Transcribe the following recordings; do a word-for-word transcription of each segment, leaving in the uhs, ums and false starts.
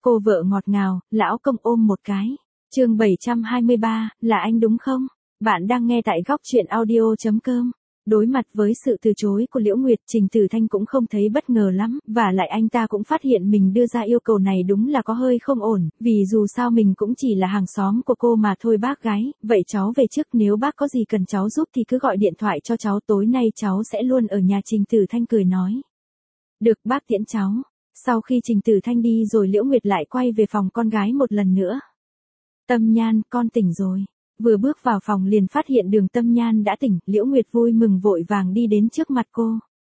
Cô vợ ngọt ngào, lão công ôm một cái. Chương bảy trăm hai mươi ba, là anh đúng không? Bạn đang nghe tại góc truyện audio chấm com. Đối mặt với sự từ chối của Liễu Nguyệt, Trình Tử Thanh cũng không thấy bất ngờ lắm, và lại anh ta cũng phát hiện mình đưa ra yêu cầu này đúng là có hơi không ổn, vì dù sao mình cũng chỉ là hàng xóm của cô mà thôi bác gái, vậy cháu về trước, nếu bác có gì cần cháu giúp thì cứ gọi điện thoại cho cháu, tối nay cháu sẽ luôn ở nhà. Trình Tử Thanh cười nói. Được, bác tiễn cháu. Sau khi Trình Tử Thanh đi rồi, Liễu Nguyệt lại quay về phòng con gái một lần nữa. Tâm Nhan, con tỉnh rồi. Vừa bước vào phòng liền phát hiện Đường Tâm Nhan đã tỉnh, Liễu Nguyệt vui mừng vội vàng đi đến trước mặt cô.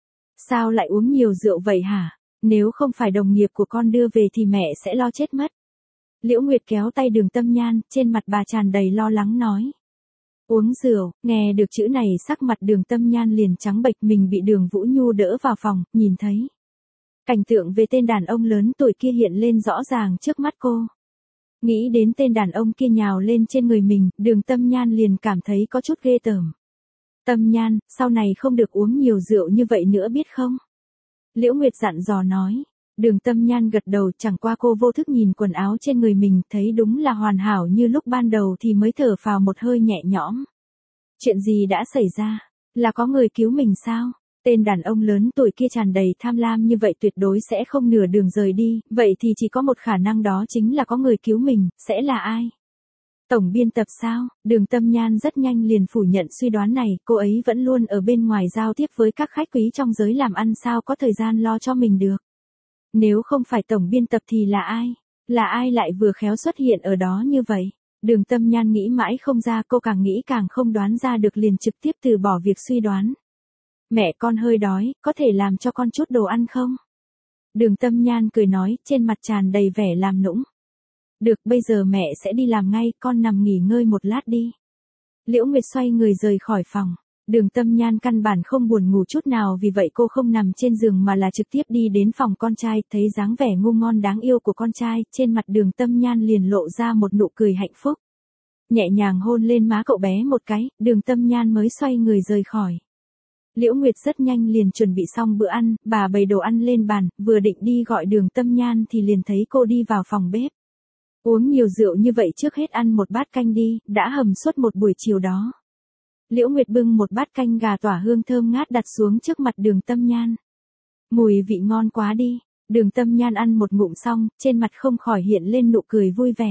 Sao lại uống nhiều rượu vậy hả? Nếu không phải đồng nghiệp của con đưa về thì mẹ sẽ lo chết mất. Liễu Nguyệt kéo tay Đường Tâm Nhan, trên mặt bà tràn đầy lo lắng nói. Uống rượu, nghe được chữ này sắc mặt Đường Tâm Nhan liền trắng bệch, mình bị Đường Vũ Nhu đỡ vào phòng, nhìn thấy. Cảnh tượng về tên đàn ông lớn tuổi kia hiện lên rõ ràng trước mắt cô. Nghĩ đến tên đàn ông kia nhào lên trên người mình, Đường Tâm Nhan liền cảm thấy có chút ghê tởm. Tâm Nhan, sau này không được uống nhiều rượu như vậy nữa biết không? Liễu Nguyệt dặn dò nói. Đường Tâm Nhan gật đầu, chẳng qua cô vô thức nhìn quần áo trên người mình, thấy đúng là hoàn hảo như lúc ban đầu thì mới thở phào một hơi nhẹ nhõm. Chuyện gì đã xảy ra? Là có người cứu mình sao? Tên đàn ông lớn tuổi kia tràn đầy tham lam như vậy tuyệt đối sẽ không nửa đường rời đi, vậy thì chỉ có một khả năng, đó chính là có người cứu mình, sẽ là ai? Tổng biên tập sao? Đường Tâm Nhan rất nhanh liền phủ nhận suy đoán này, cô ấy vẫn luôn ở bên ngoài giao tiếp với các khách quý trong giới làm ăn, sao có thời gian lo cho mình được. Nếu không phải tổng biên tập thì là ai? Là ai lại vừa khéo xuất hiện ở đó như vậy? Đường Tâm Nhan nghĩ mãi không ra, cô càng nghĩ càng không đoán ra được, liền trực tiếp từ bỏ việc suy đoán. Mẹ con hơi đói, có thể làm cho con chút đồ ăn không? Đường Tâm Nhan cười nói, trên mặt tràn đầy vẻ làm nũng. Được, bây giờ mẹ sẽ đi làm ngay, con nằm nghỉ ngơi một lát đi. Liễu Nguyệt xoay người rời khỏi phòng. Đường Tâm Nhan căn bản không buồn ngủ chút nào, vì vậy cô không nằm trên giường mà là trực tiếp đi đến phòng con trai, thấy dáng vẻ ngu ngon đáng yêu của con trai, trên mặt Đường Tâm Nhan liền lộ ra một nụ cười hạnh phúc. Nhẹ nhàng hôn lên má cậu bé một cái, Đường Tâm Nhan mới xoay người rời khỏi. Liễu Nguyệt rất nhanh liền chuẩn bị xong bữa ăn, bà bày đồ ăn lên bàn, vừa định đi gọi Đường Tâm Nhan thì liền thấy cô đi vào phòng bếp. Uống nhiều rượu như vậy, trước hết ăn một bát canh đi, đã hầm suốt một buổi chiều đó. Liễu Nguyệt bưng một bát canh gà tỏa hương thơm ngát đặt xuống trước mặt Đường Tâm Nhan. Mùi vị ngon quá đi. Đường Tâm Nhan ăn một ngụm xong, trên mặt không khỏi hiện lên nụ cười vui vẻ.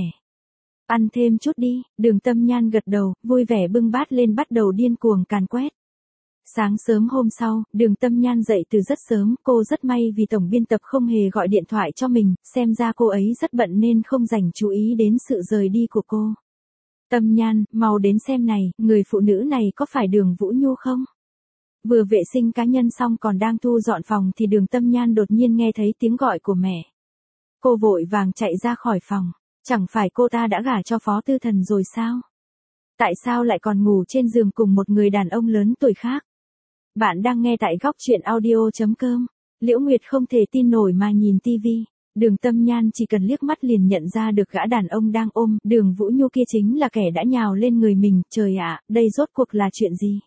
Ăn thêm chút đi. Đường Tâm Nhan gật đầu, vui vẻ bưng bát lên bắt đầu điên cuồng càn quét. Sáng sớm hôm sau, Đường Tâm Nhan dậy từ rất sớm, cô rất may vì tổng biên tập không hề gọi điện thoại cho mình, xem ra cô ấy rất bận nên không dành chú ý đến sự rời đi của cô. Tâm Nhan, mau đến xem này, người phụ nữ này có phải Đường Vũ Nhu không? Vừa vệ sinh cá nhân xong còn đang thu dọn phòng thì Đường Tâm Nhan đột nhiên nghe thấy tiếng gọi của mẹ. Cô vội vàng chạy ra khỏi phòng, chẳng phải cô ta đã gả cho Phó Tư Thần rồi sao? Tại sao lại còn ngủ trên giường cùng một người đàn ông lớn tuổi khác? Bạn đang nghe tại góc truyện audio chấm com. Liễu Nguyệt không thể tin nổi mà nhìn tivi. Đường Tâm Nhan chỉ cần liếc mắt liền nhận ra được gã đàn ông đang ôm Đường Vũ Nhu kia chính là kẻ đã nhào lên người mình. Trời ạ, đây rốt cuộc là chuyện gì?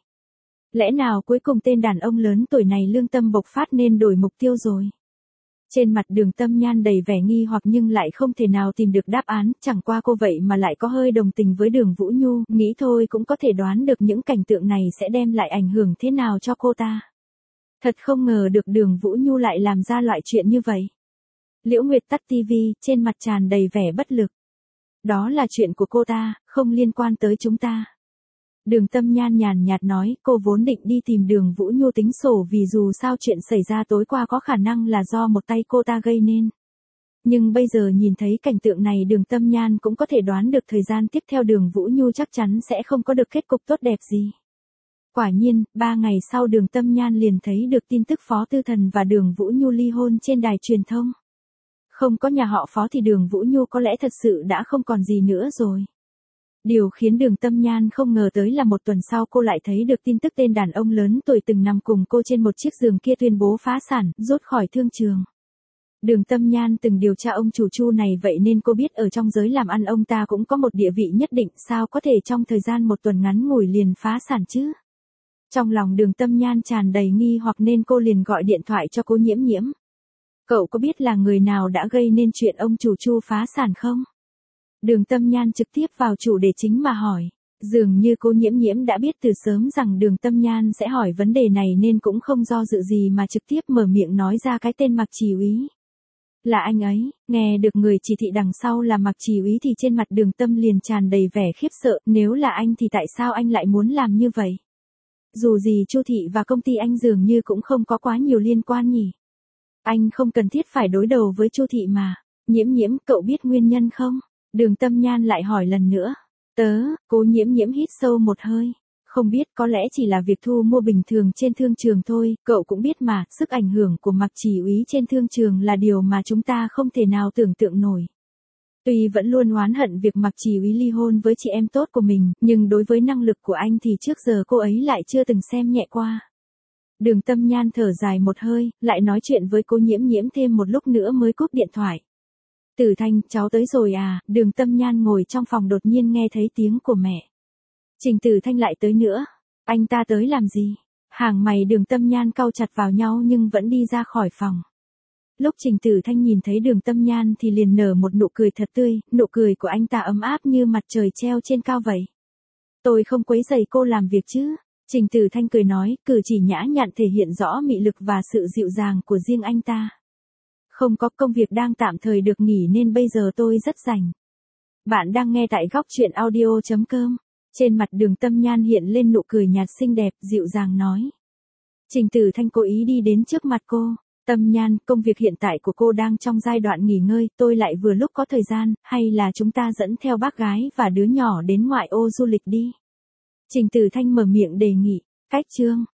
Lẽ nào cuối cùng tên đàn ông lớn tuổi này lương tâm bộc phát nên đổi mục tiêu rồi? Trên mặt Đường Tâm Nhan đầy vẻ nghi hoặc nhưng lại không thể nào tìm được đáp án, chẳng qua cô vậy mà lại có hơi đồng tình với Đường Vũ Nhu, nghĩ thôi cũng có thể đoán được những cảnh tượng này sẽ đem lại ảnh hưởng thế nào cho cô ta. Thật không ngờ được Đường Vũ Nhu lại làm ra loại chuyện như vậy. Liễu Nguyệt tắt tivi, trên mặt tràn đầy vẻ bất lực. Đó là chuyện của cô ta, không liên quan tới chúng ta. Đường Tâm Nhan nhàn nhạt nói, cô vốn định đi tìm Đường Vũ Nhu tính sổ vì dù sao chuyện xảy ra tối qua có khả năng là do một tay cô ta gây nên. Nhưng bây giờ nhìn thấy cảnh tượng này, Đường Tâm Nhan cũng có thể đoán được thời gian tiếp theo Đường Vũ Nhu chắc chắn sẽ không có được kết cục tốt đẹp gì. Quả nhiên, ba ngày sau Đường Tâm Nhan liền thấy được tin tức Phó Tư Thần và Đường Vũ Nhu ly hôn trên đài truyền thông. Không có nhà họ Phó thì Đường Vũ Nhu có lẽ thật sự đã không còn gì nữa rồi. Điều khiến Đường Tâm Nhan không ngờ tới là một tuần sau cô lại thấy được tin tức tên đàn ông lớn tuổi từng nằm cùng cô trên một chiếc giường kia tuyên bố phá sản, rút khỏi thương trường. Đường Tâm Nhan từng điều tra ông chủ Chu này, vậy nên cô biết ở trong giới làm ăn ông ta cũng có một địa vị nhất định, sao có thể trong thời gian một tuần ngắn ngủi liền phá sản chứ? Trong lòng Đường Tâm Nhan tràn đầy nghi hoặc nên cô liền gọi điện thoại cho cô Nhiễm Nhiễm. Cậu có biết là người nào đã gây nên chuyện ông chủ Chu phá sản không? Đường Tâm Nhan trực tiếp vào chủ đề chính mà hỏi. Dường như cô Nhiễm Nhiễm đã biết từ sớm rằng Đường Tâm Nhan sẽ hỏi vấn đề này nên cũng không do dự gì mà trực tiếp mở miệng nói ra cái tên Mạc Chỉ Úy. Là anh ấy. Nghe được người chỉ thị đằng sau là Mạc Chỉ Úy thì trên mặt Đường Tâm liền tràn đầy vẻ khiếp sợ, nếu là anh thì tại sao anh lại muốn làm như vậy? Dù gì Chu thị và công ty anh dường như cũng không có quá nhiều liên quan nhỉ. Anh không cần thiết phải đối đầu với Chu thị mà. Nhiễm Nhiễm, cậu biết nguyên nhân không? Đường Tâm Nhan lại hỏi lần nữa. Tớ, cô Nhiễm Nhiễm hít sâu một hơi. Không biết, có lẽ chỉ là việc thu mua bình thường trên thương trường thôi, cậu cũng biết mà, sức ảnh hưởng của Mạc Chỉ Úy trên thương trường là điều mà chúng ta không thể nào tưởng tượng nổi. Tuy vẫn luôn oán hận việc Mạc Chỉ Úy ly hôn với chị em tốt của mình, nhưng đối với năng lực của anh thì trước giờ cô ấy lại chưa từng xem nhẹ qua. Đường Tâm Nhan thở dài một hơi, lại nói chuyện với cô Nhiễm Nhiễm thêm một lúc nữa mới cúp điện thoại. Tử Thanh, cháu tới rồi à? Đường Tâm Nhan ngồi trong phòng đột nhiên nghe thấy tiếng của mẹ. Trình Tử Thanh lại tới nữa. Anh ta tới làm gì? Hàng mày Đường Tâm Nhan cau chặt vào nhau nhưng vẫn đi ra khỏi phòng. Lúc Trình Tử Thanh nhìn thấy Đường Tâm Nhan thì liền nở một nụ cười thật tươi, nụ cười của anh ta ấm áp như mặt trời treo trên cao vậy. Tôi không quấy rầy cô làm việc chứ? Trình Tử Thanh cười nói, cử chỉ nhã nhặn thể hiện rõ mị lực và sự dịu dàng của riêng anh ta. Không có, công việc đang tạm thời được nghỉ nên bây giờ tôi rất rảnh. Bạn đang nghe tại góc truyện audio chấm com. Trên mặt Đường Tâm Nhan hiện lên nụ cười nhạt xinh đẹp, dịu dàng nói. Trình Tử Thanh cố ý đi đến trước mặt cô. Tâm Nhan, công việc hiện tại của cô đang trong giai đoạn nghỉ ngơi, tôi lại vừa lúc có thời gian, hay là chúng ta dẫn theo bác gái và đứa nhỏ đến ngoại ô du lịch đi. Trình Tử Thanh mở miệng đề nghị. Cách chương.